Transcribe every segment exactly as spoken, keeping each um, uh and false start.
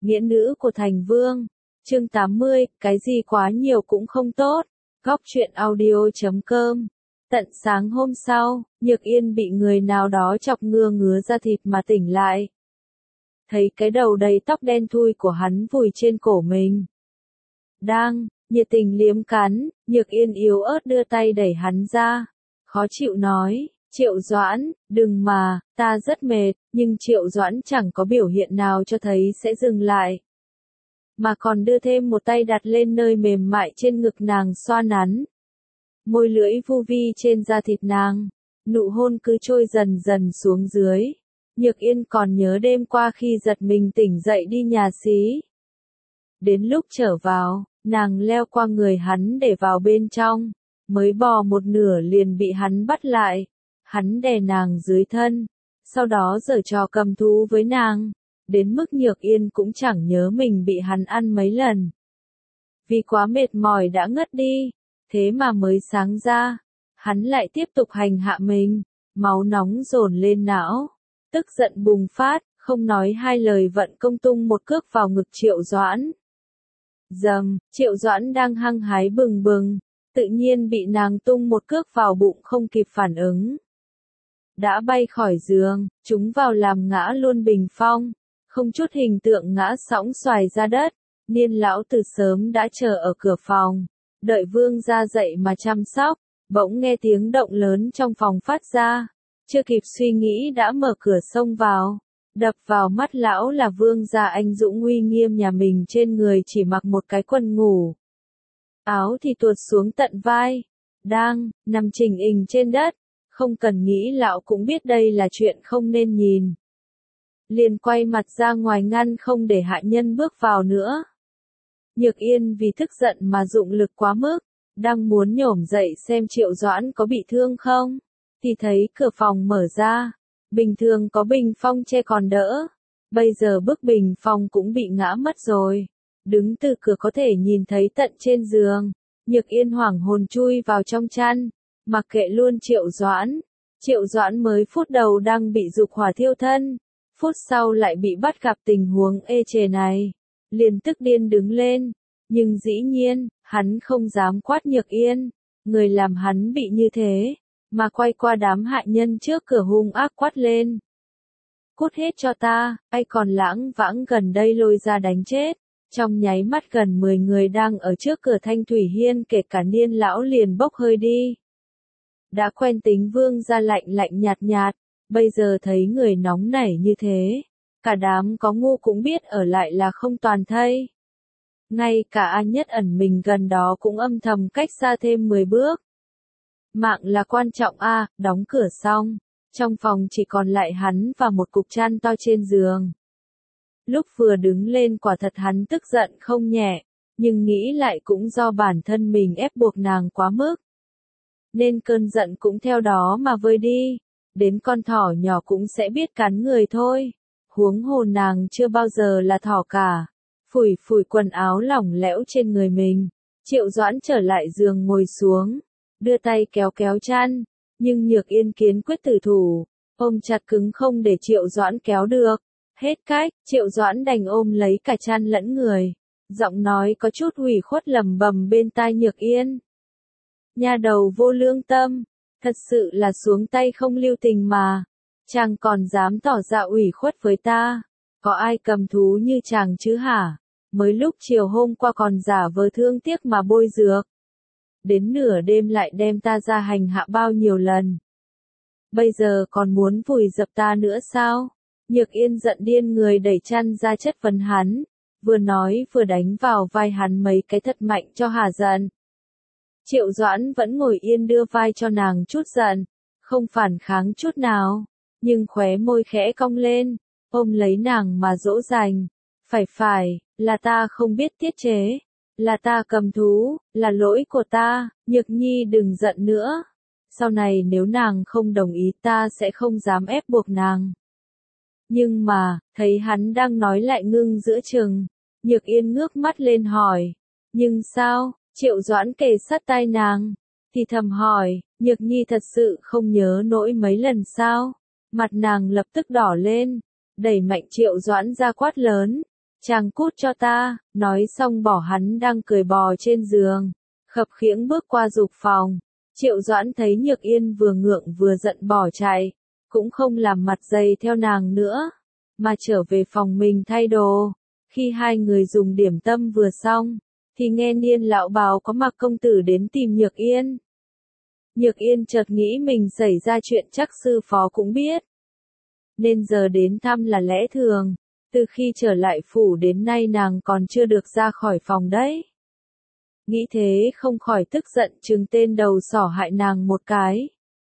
Nghĩa nữ của thành vương. Chương tám mươi, cái gì quá nhiều cũng không tốt. Góc truyện audio chấm com. Tận sáng hôm sau, Nhược Yên bị người nào đó chọc ngứa ngứa da thịt mà tỉnh lại. Thấy cái đầu đầy tóc đen thui của hắn vùi trên cổ mình. Đang, nhiệt tình liếm cắn, Nhược Yên yếu ớt đưa tay đẩy hắn ra. Khó chịu nói, Triệu Doãn, đừng mà, ta rất mệt, nhưng Triệu Doãn chẳng có biểu hiện nào cho thấy sẽ dừng lại. Mà còn đưa thêm một tay đặt lên nơi mềm mại trên ngực nàng xoa nắn. Môi lưỡi vu vi trên da thịt nàng, nụ hôn cứ trôi dần dần xuống dưới. Nhược Yên còn nhớ đêm qua khi giật mình tỉnh dậy đi nhà xí. Đến lúc trở vào, nàng leo qua người hắn để vào bên trong, mới bò một nửa liền bị hắn bắt lại. Hắn đè nàng dưới thân, sau đó giở trò cầm thú với nàng, đến mức Nhược Yên cũng chẳng nhớ mình bị hắn ăn mấy lần. Vì quá mệt mỏi đã ngất đi, thế mà mới sáng ra, hắn lại tiếp tục hành hạ mình, máu nóng dồn lên não, tức giận bùng phát, không nói hai lời vận công tung một cước vào ngực Triệu Doãn. Dầm, Triệu Doãn đang hăng hái bừng bừng, tự nhiên bị nàng tung một cước vào bụng không kịp phản ứng. Đã bay khỏi giường, chúng vào làm ngã luôn bình phong, không chút hình tượng ngã sõng xoài ra đất. Niên lão từ sớm đã chờ ở cửa phòng, đợi vương gia dậy mà chăm sóc, bỗng nghe tiếng động lớn trong phòng phát ra, chưa kịp suy nghĩ đã mở cửa xông vào. Đập vào mắt lão là vương gia anh dũng uy nghiêm nhà mình, trên người chỉ mặc một cái quần ngủ. Áo thì tuột xuống tận vai, đang nằm chình ình trên đất, không cần nghĩ lão cũng biết đây là chuyện không nên nhìn. Liền quay mặt ra ngoài ngăn không để hạ nhân bước vào nữa. Nhược Yên vì tức giận mà dụng lực quá mức, đang muốn nhổm dậy xem Triệu Doãn có bị thương không, thì thấy cửa phòng mở ra. Bình thường có bình phong che còn đỡ, bây giờ bức bình phong cũng bị ngã mất rồi. Đứng từ cửa có thể nhìn thấy tận trên giường. Nhược Yên hoảng hồn chui vào trong chăn, mặc kệ luôn Triệu Doãn. Triệu Doãn mới phút đầu đang bị dục hỏa thiêu thân, phút sau lại bị bắt gặp tình huống ê chề này, liền tức điên đứng lên. Nhưng dĩ nhiên, hắn không dám quát Nhược Yên, người làm hắn bị như thế, mà quay qua đám hạ nhân trước cửa hung ác quát lên. Cút hết cho ta, ai còn lãng vãng gần đây lôi ra đánh chết. Trong nháy mắt gần mười người đang ở trước cửa Thanh Thủy Hiên kể cả Niên lão liền bốc hơi đi. Đã quen tính vương ra lạnh lạnh nhạt nhạt, bây giờ thấy người nóng nảy như thế, cả đám có ngu cũng biết ở lại là không toàn thây. Ngay cả A Nhất ẩn mình gần đó cũng âm thầm cách xa thêm mười bước. Mạng là quan trọng a, à, đóng cửa xong, trong phòng chỉ còn lại hắn và một cục chăn to trên giường. Lúc vừa đứng lên quả thật hắn tức giận không nhẹ, nhưng nghĩ lại cũng do bản thân mình ép buộc nàng quá mức. Nên cơn giận cũng theo đó mà vơi đi, đến con thỏ nhỏ cũng sẽ biết cắn người thôi. Huống hồ nàng chưa bao giờ là thỏ cả. Phủi phủi quần áo lỏng lẽo trên người mình, Triệu Doãn trở lại giường ngồi xuống, đưa tay kéo kéo chăn, nhưng Nhược Yên kiến quyết tử thủ, ôm chặt cứng không để Triệu Doãn kéo được. Hết cách, Triệu Doãn đành ôm lấy cả chăn lẫn người, giọng nói có chút ủy khuất lẩm bẩm bên tai Nhược Yên. Nha đầu vô lương tâm, thật sự là xuống tay không lưu tình mà, chàng còn dám tỏ ra ủy khuất với ta, có ai cầm thú như chàng chứ hả? Mới lúc chiều hôm qua còn giả vờ thương tiếc mà bôi dược, đến nửa đêm lại đem ta ra hành hạ bao nhiêu lần. Bây giờ còn muốn vùi dập ta nữa sao? Nhược Yên giận điên người đẩy chăn ra chất vấn hắn, vừa nói vừa đánh vào vai hắn mấy cái thật mạnh cho hả giận. Triệu Doãn vẫn ngồi yên đưa vai cho nàng chút giận, không phản kháng chút nào, nhưng khóe môi khẽ cong lên, ôm lấy nàng mà dỗ dành. Phải phải, là ta không biết tiết chế, là ta cầm thú, là lỗi của ta, Nhược Nhi đừng giận nữa. Sau này nếu nàng không đồng ý ta sẽ không dám ép buộc nàng. Nhưng mà, thấy hắn đang nói lại ngưng giữa chừng, Nhược Yên ngước mắt lên hỏi. Nhưng sao? Triệu Doãn kề sát tai nàng, thì thầm hỏi, Nhược Nhi thật sự không nhớ nỗi mấy lần sao? Mặt nàng lập tức đỏ lên, đẩy mạnh Triệu Doãn ra quát lớn. Chàng cút cho ta, nói xong bỏ hắn đang cười bò trên giường, khập khiễng bước qua dục phòng. Triệu Doãn thấy Nhược Yên vừa ngượng vừa giận bỏ chạy, cũng không làm mặt dày theo nàng nữa, mà trở về phòng mình thay đồ. Khi hai người dùng điểm tâm vừa xong, thì nghe Niên lão báo có Mạc công tử đến tìm Nhược Yên. Nhược Yên chợt nghĩ mình xảy ra chuyện chắc sư phó cũng biết, nên giờ đến thăm là lẽ thường. Từ khi trở lại phủ đến nay nàng còn chưa được ra khỏi phòng đấy. Nghĩ thế không khỏi tức giận trừng tên đầu sỏ hại nàng một cái.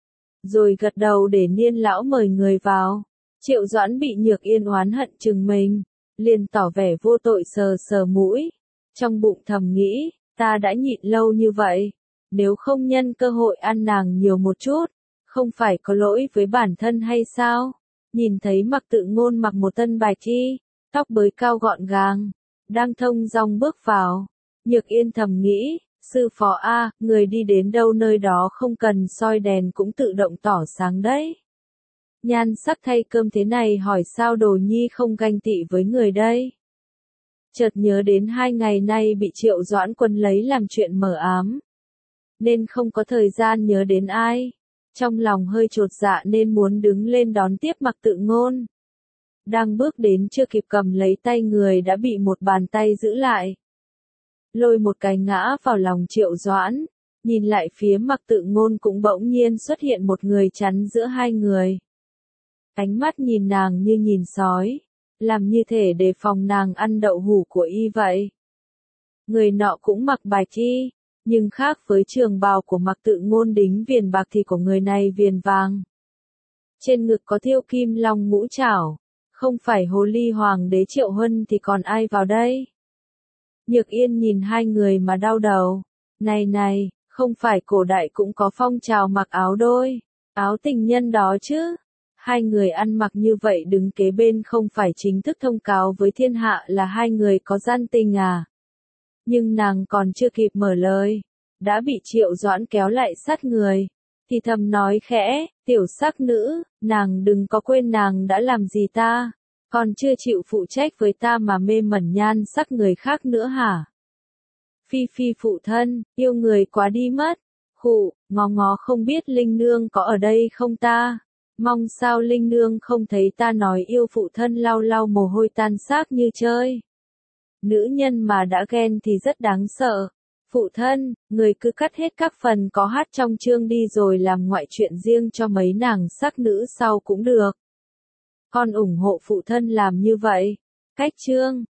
Rồi gật đầu để Niên lão mời người vào. Triệu Doãn bị Nhược Yên oán hận trừng mình, liền tỏ vẻ vô tội sờ sờ mũi. Trong bụng thầm nghĩ, ta đã nhịn lâu như vậy, nếu không nhân cơ hội ăn nàng nhiều một chút, không phải có lỗi với bản thân hay sao? Nhìn thấy Mạc Tự Ngôn mặc một thân bạch y, tóc bới cao gọn gàng, đang thông dong bước vào. Nhược Yên thầm nghĩ, sư phó a, người đi đến đâu nơi đó không cần soi đèn cũng tự động tỏ sáng đấy. Nhan sắc thay cơm thế này hỏi sao Đồ Nhi không ganh tị với người đây? Chợt nhớ đến hai ngày nay bị Triệu Doãn Quân lấy làm chuyện mờ ám, nên không có thời gian nhớ đến ai. Trong lòng hơi chột dạ nên muốn đứng lên đón tiếp Mạc Tự Ngôn. Đang bước đến chưa kịp cầm lấy tay người đã bị một bàn tay giữ lại. Lôi một cái ngã vào lòng Triệu Doãn, nhìn lại phía Mạc Tự Ngôn cũng bỗng nhiên xuất hiện một người chắn giữa hai người. Ánh mắt nhìn nàng như nhìn sói, làm như thể đề phòng nàng ăn đậu hũ của y vậy. Người nọ cũng mặc bạch y, nhưng khác với trường bào của Mạc Tự Ngôn đính viền bạc thì của người này viền vàng. Trên ngực có thêu kim long ngũ trảo, không phải hồ ly hoàng đế Triệu Huân thì còn ai vào đây? Nhược Yên nhìn hai người mà đau đầu. Này này, không phải cổ đại cũng có phong trào mặc áo đôi, áo tình nhân đó chứ? Hai người ăn mặc như vậy đứng kế bên không phải chính thức thông cáo với thiên hạ là hai người có gian tình à? Nhưng nàng còn chưa kịp mở lời, đã bị Triệu Doãn kéo lại sát người, thì thầm nói khẽ, tiểu sắc nữ, nàng đừng có quên nàng đã làm gì ta, còn chưa chịu phụ trách với ta mà mê mẩn nhan sắc người khác nữa hả? Phi phi phụ thân, yêu người quá đi mất. Khụ, ngó ngó không biết Linh Nương có ở đây không ta? Mong sao Linh Nương không thấy ta nói yêu phụ thân lau lau mồ hôi tan xác như chơi. Nữ nhân mà đã ghen thì rất đáng sợ. Phụ thân, người cứ cắt hết các phần có hát trong chương đi rồi làm ngoại chuyện riêng cho mấy nàng sắc nữ sau cũng được. Con ủng hộ phụ thân làm như vậy. Cách chương.